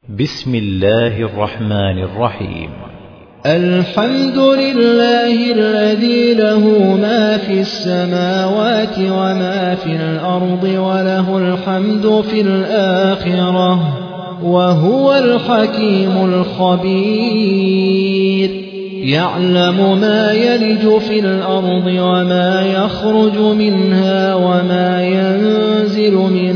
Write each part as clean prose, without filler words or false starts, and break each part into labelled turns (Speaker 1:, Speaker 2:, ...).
Speaker 1: بسم الله الرحمن الرحيم.
Speaker 2: الحمد لله الذي له ما في السماوات وما في الأرض وله الحمد في الآخرة وهو الحكيم الخبير. يعلم ما يلج في الأرض وما يخرج منها وما ينزل من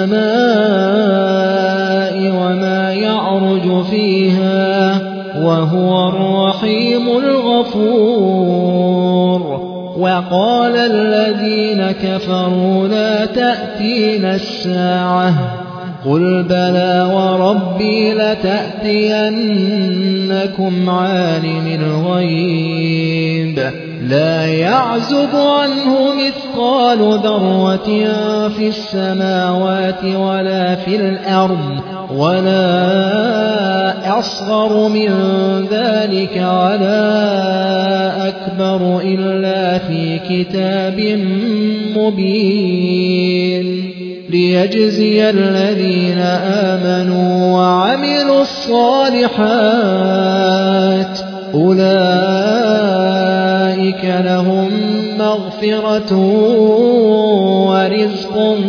Speaker 2: السماء وما يعرج فيها وهو الرحيم الغفور. وقال الذين كفروا لا تأتينا الساعة قل بلى وربي لتأتينكم عالم الغيب لا يعزب عنه مثقال ذرة في السماوات ولا في الأرض ولا أصغر من ذلك ولا أكبر إلا في كتاب مبين ليجزي الذين آمنوا وعملوا الصالحات أولئك لهم مغفرة ورزق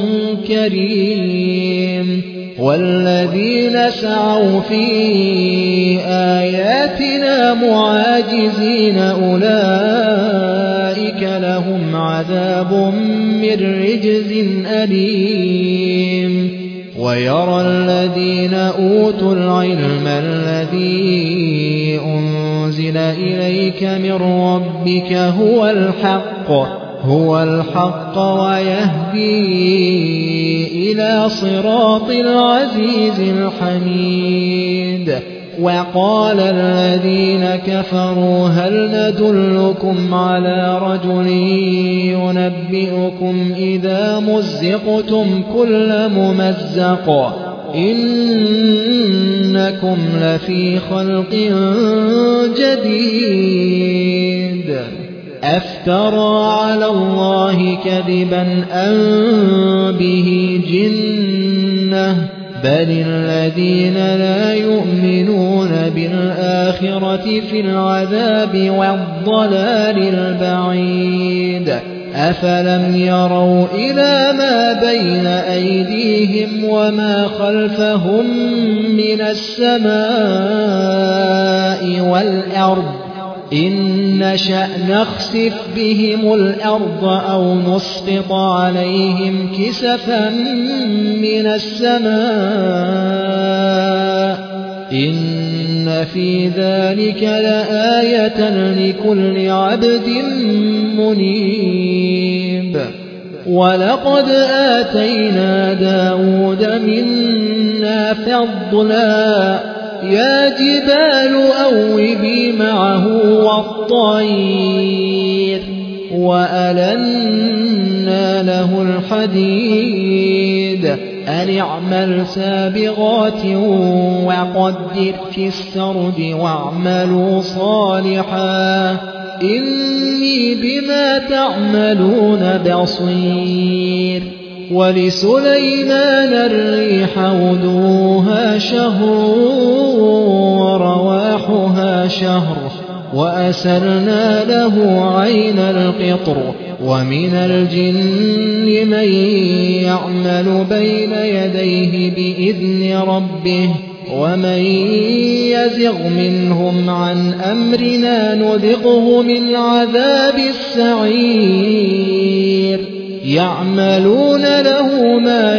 Speaker 2: كريم. والذين سعوا في آياتنا معاجزين أولئك لهم عذاب من رجز أليم. ويرى الذين أوتوا العلم الذي أنزل إليك من ربك هو الحق ويهدي إلى صراط العزيز الحميد. وقال الذين كفروا هل ندلكم على رجل ينبئكم إذا مزقتم كل ممزق إنكم لفي خلق جديد أفترى على الله كذبا أم به جنة بل الذين لا يؤمنون بالآخرة في العذاب والضلال البعيد. أفلم يروا إلى ما بين أيديهم وما خلفهم من السماء والأرض إن نشأ نخسف بهم الأرض أو نسقط عليهم كسفا من السماء إن في ذلك لآية لكل عبد منيب. ولقد آتينا داود منا فضلا يا جبال أوبي معه والطير وألنا له الحديد أن اعمل سابغات وقدر في السرد واعملوا صالحا إني بما تعملون بصير. ولسليمان الريح غدوها شهر ورواحها شهر وأسرنا له عين القطر. ومن الجن من يعمل بين يديه بإذن ربه ومن يزغ منهم عن أمرنا نذقه من عذاب السعير. يعملون له ما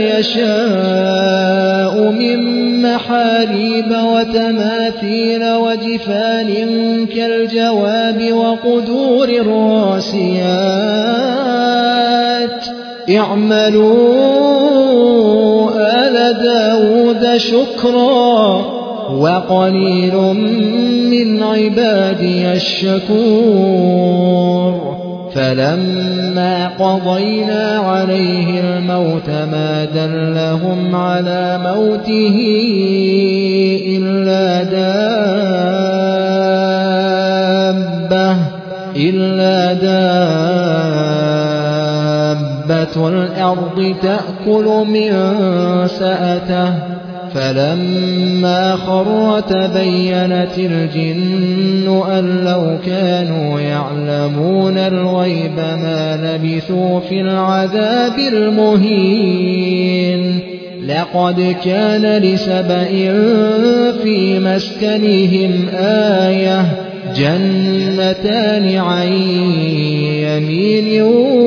Speaker 2: يشاء من محاريب وتماثيل وجفان كالجواب وقدور الراسيات اعملوا آل داود شكرا وقليل من عبادي الشكور. فلما قضينا عليه الموت ما دلهم على موته إلا دابة الأرض تأكل من سأته فلما خر تبينت الجن أن لو كانوا يعلمون الغيب ما لبثوا في العذاب المهين لقد كان لسبإ في مسكنهم آية جنتان عن يمين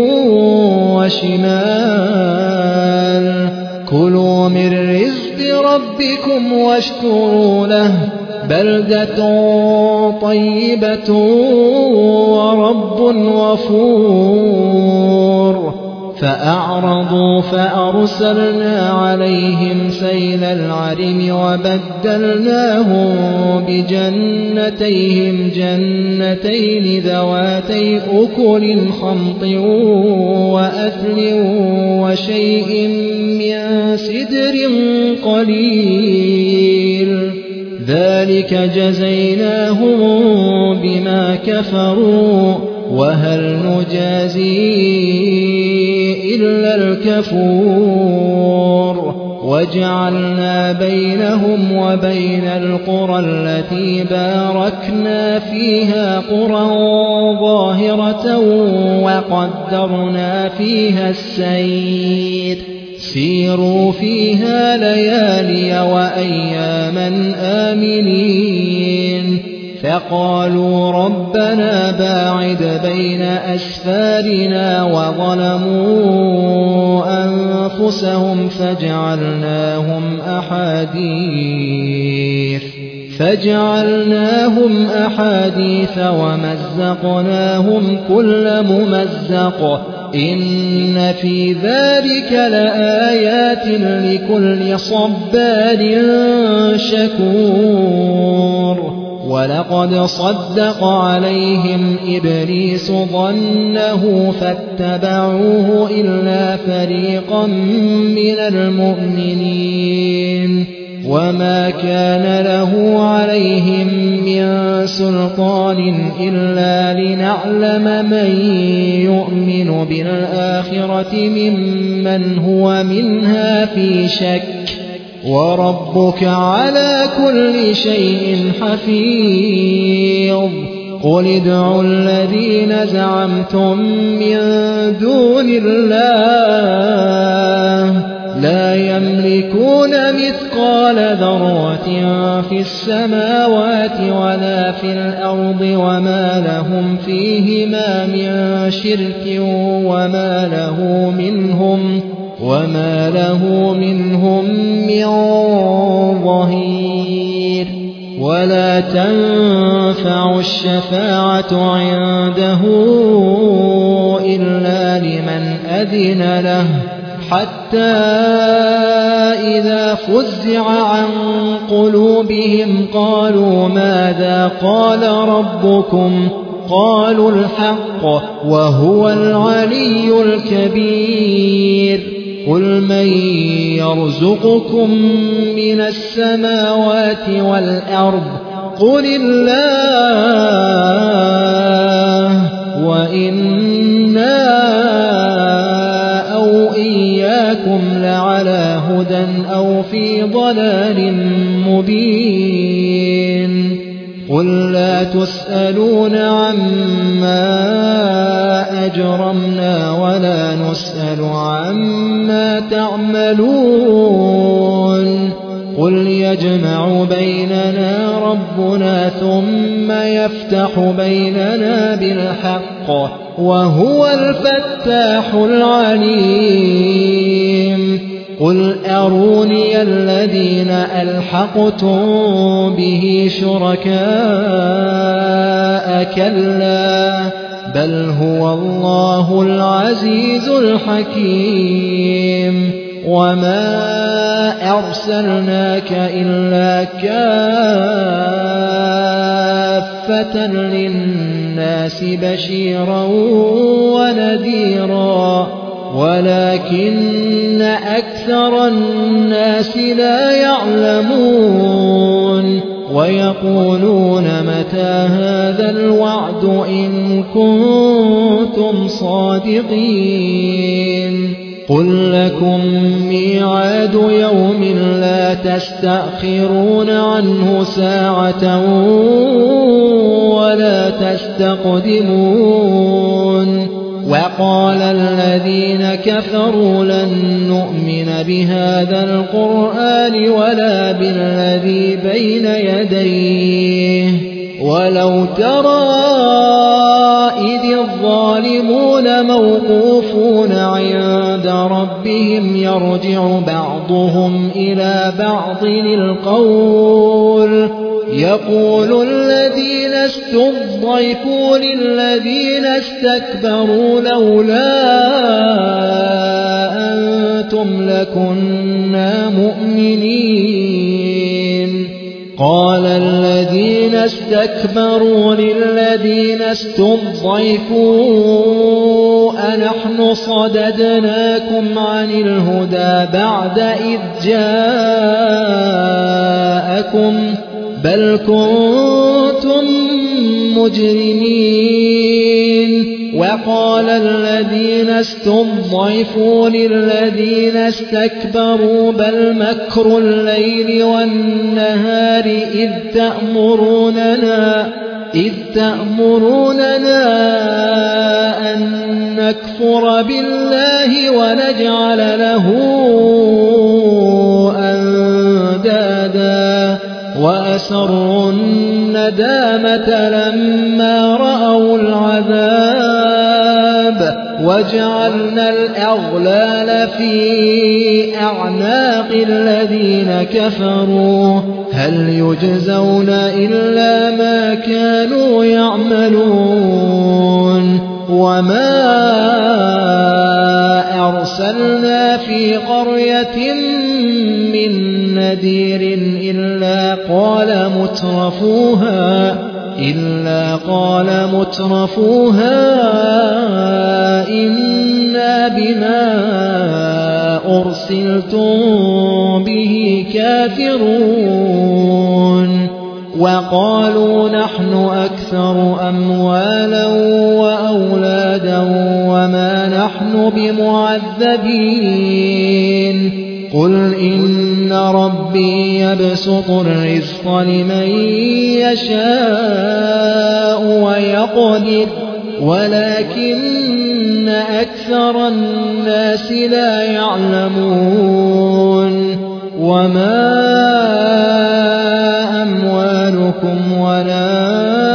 Speaker 2: وشمال كلوا من رزق ربكم واشكروا له بلدة طيبة ورب غفور فأعرضوا فأرسلنا عليهم سيل العرم وبدلناهم بجنتيهم جنتين ذواتي أكل خمط وأثل وشيء من سدر قليل ذلك جزيناهم بما كفروا وهل نجازي إلا الكفور وجعلنا بينهم وبين القرى التي باركنا فيها قرى ظاهرة وقدرنا فيها السير سيروا فيها ليالي وأياما آمنين فقالوا ربنا باعد بين أسفارنا وظلموا أنفسهم فجعلناهم أحاديث ومزقناهم كل ممزق إن في ذلك لآيات لكل صبار شكور ولقد صدق عليهم إبليس ظنه فاتبعوه إلا فريقا من المؤمنين وما كان له عليهم من سلطان إلا لنعلم من يؤمن بالآخرة ممن هو منها في شك وربك على كل شيء حفيظ قل ادعوا الذين زعمتم من دون الله لا يملكون مثقال ذرة في السماوات ولا في الأرض وما لهم فيهما من شرك وما له منهم من ظهير ولا تنفع الشفاعة عنده إلا لمن أذن له حتى إذا فزع عن قلوبهم قالوا ماذا قال ربكم قالوا الحق وهو العلي الكبير قل من يرزقكم من السماوات والأرض قل الله وإنا أو إياكم لعلى هدى أو في ضلال مبين قل لا تسألون عما أجرمنا ولا نسأل عما تعملون قل يجمع بيننا ربنا ثم يفتح بيننا بالحق وهو الفتاح العليم قل أروني الذين ألحقتم به شركاء كلا بل هو الله العزيز الحكيم وما أرسلناك إلا كافة للناس بشيرا ونذيرا ولكن أكثر الناس لا يعلمون ويقولون متى هذا الوعد إن كنتم صادقين قل لكم ميعاد يوم لا لا تستأخرون عنه ساعة ولا تستقدمون وقال الذين كفروا لن نؤمن بهذا القرآن ولا بالذي بين يديه ولو ترى إذ الظالمون موقوفون عند ربهم يرجع بعضهم إلى بعض القول يقول الذين استضعفوا للذين استكبروا لولا أنتم لكنا مؤمنين قال الذين استكبروا للذين استضعفوا أنحن صددناكم عن الهدى بعد إذ جاءكم بل كنتم مجرمين وقال الذين استضعفوا للذين استكبروا بل مكر الليل والنهار إذ تأمروننا أن نكفر بالله ونجعل له أندادا وأسروا الندامة لما رأوا العذاب وجعلنا الأغلال في أعناق الذين كفروا هل يجزون إلا ما كانوا يعملون وما أرسلنا في قرية من نذير إلا قال مترفوها إنا بما أرسلتم به كافرون وقالوا نحن أكثر أموالا وأولادا وما نحن بمعذبين قل إن ربي يبسط الرزق لمن يشاء ويقدر ولكن أكثر الناس لا يعلمون وما أموالكم ولا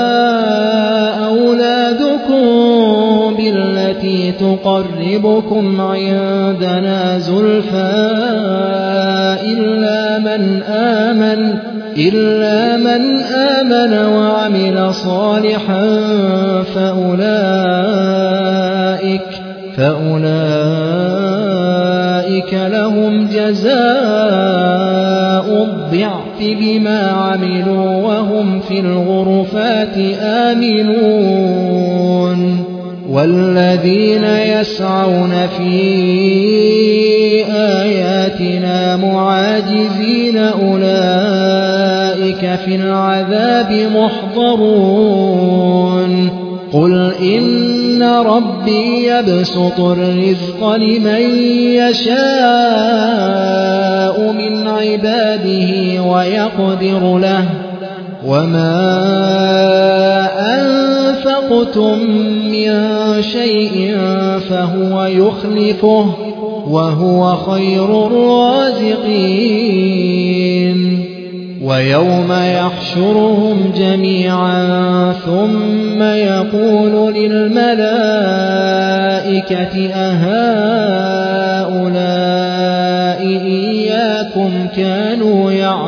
Speaker 2: أولادكم بالتي تقربكم عندنا زلفى إلا من آمن وعمل صالحا فأولئك لهم جزاء الضعف بما عملوا وهم في الغرفات آمنون والذين يسعون في آياتنا معاجزين أولئك في العذاب محضرون قل إن ربي يبسط الرزق لمن يشاء من عباده ويقدر له وما أنفقتم من شيء فهو يخلفه وهو خير الرازقين ويوم يحشرهم جميعا ثم يقول للملائكة أهؤلاء إياكم كانوا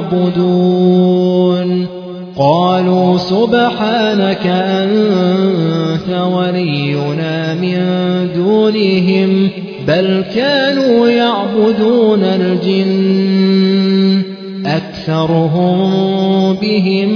Speaker 2: يعبدون قالوا سبحانك أنت ولينا من دونهم بل كانوا يعبدون الجن أكثرهم بهم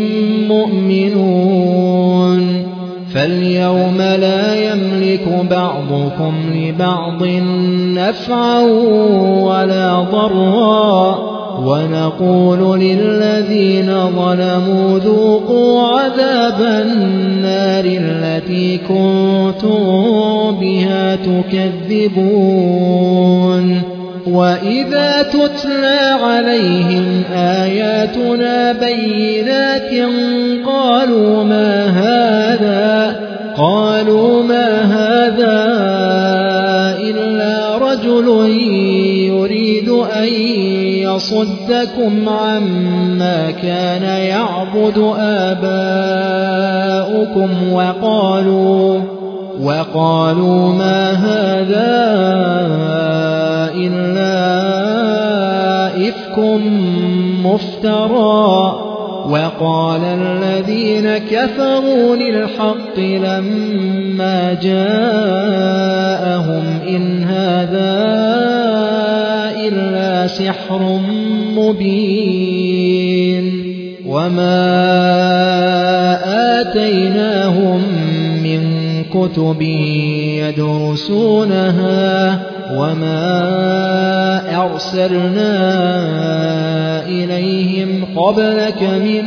Speaker 2: مؤمنون فاليوم لا يملك بعضكم لبعض نفعا ولا ضرا ونقول للذين ظلموا ذوقوا عذاب النار التي كنتم بها تكذبون وإذا تتلى عليهم آياتنا بينات قالوا ما هذا إلا رجل يريد أن يصدكم عما كان يعبد آباؤكم وقالوا ما هذا إلا إفك مفترى وقال الذين كفروا للحق لما جاءهم إن هذا إلا سحر مبين وما آتيناهم من كتب يدرسونها وما أرسلنا إليهم قبلك من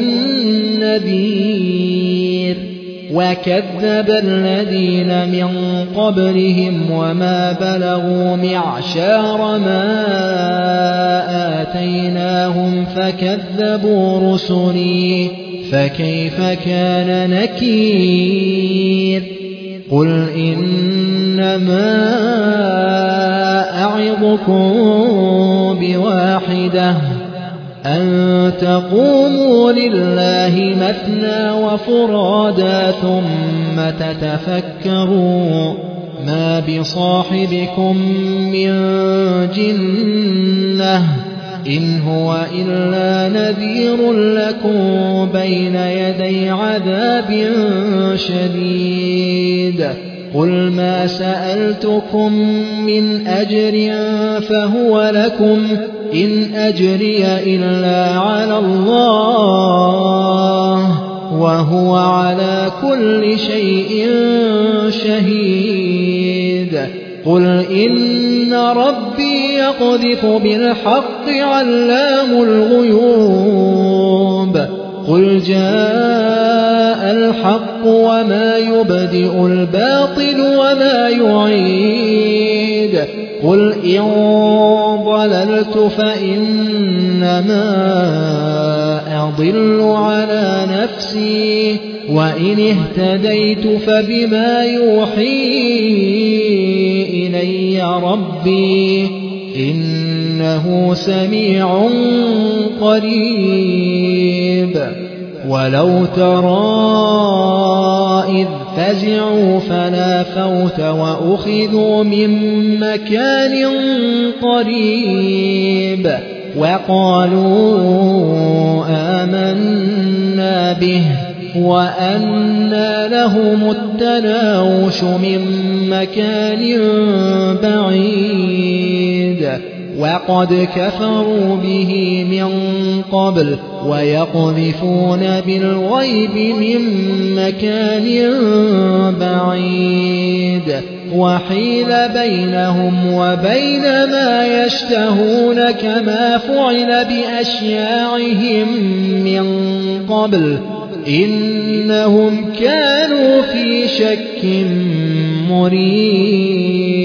Speaker 2: نذير وكذب الذين من قبلهم وما بلغوا معشار ما آتيناهم فكذبوا رسلي فكيف كان نكير قل إنما أعظكم بواحدة أن تقوموا لله مثنى وفرادا ثم تتفكروا ما بصاحبكم من جنة إن هو إلا نذير لكم بين يدي عذاب شديد قل ما سألتكم من أجر فهو لكم إن أجري إلا على الله وهو على كل شيء شهيد قل إن ربي يقذف بالحق علام الغيوب قل جاء الحق وما يبدئ الباطل وما يعيد قل إن ضللت فإنما أضل على نفسي وإن اهتديت فبما يوحي إلي ربي إنه سميع قريب ولو ترى إذ فزعوا فلا فوت وأخذوا من مكان قريب وقالوا آمنا به وأنى لهم التناوش من مكان بعيد وقد كفروا به من قبل ويقذفون بالغيب من مكان بعيد وحيل بينهم وبين ما يشتهون كما فعل بأشياعهم من قبل إنهم كانوا في شك مريب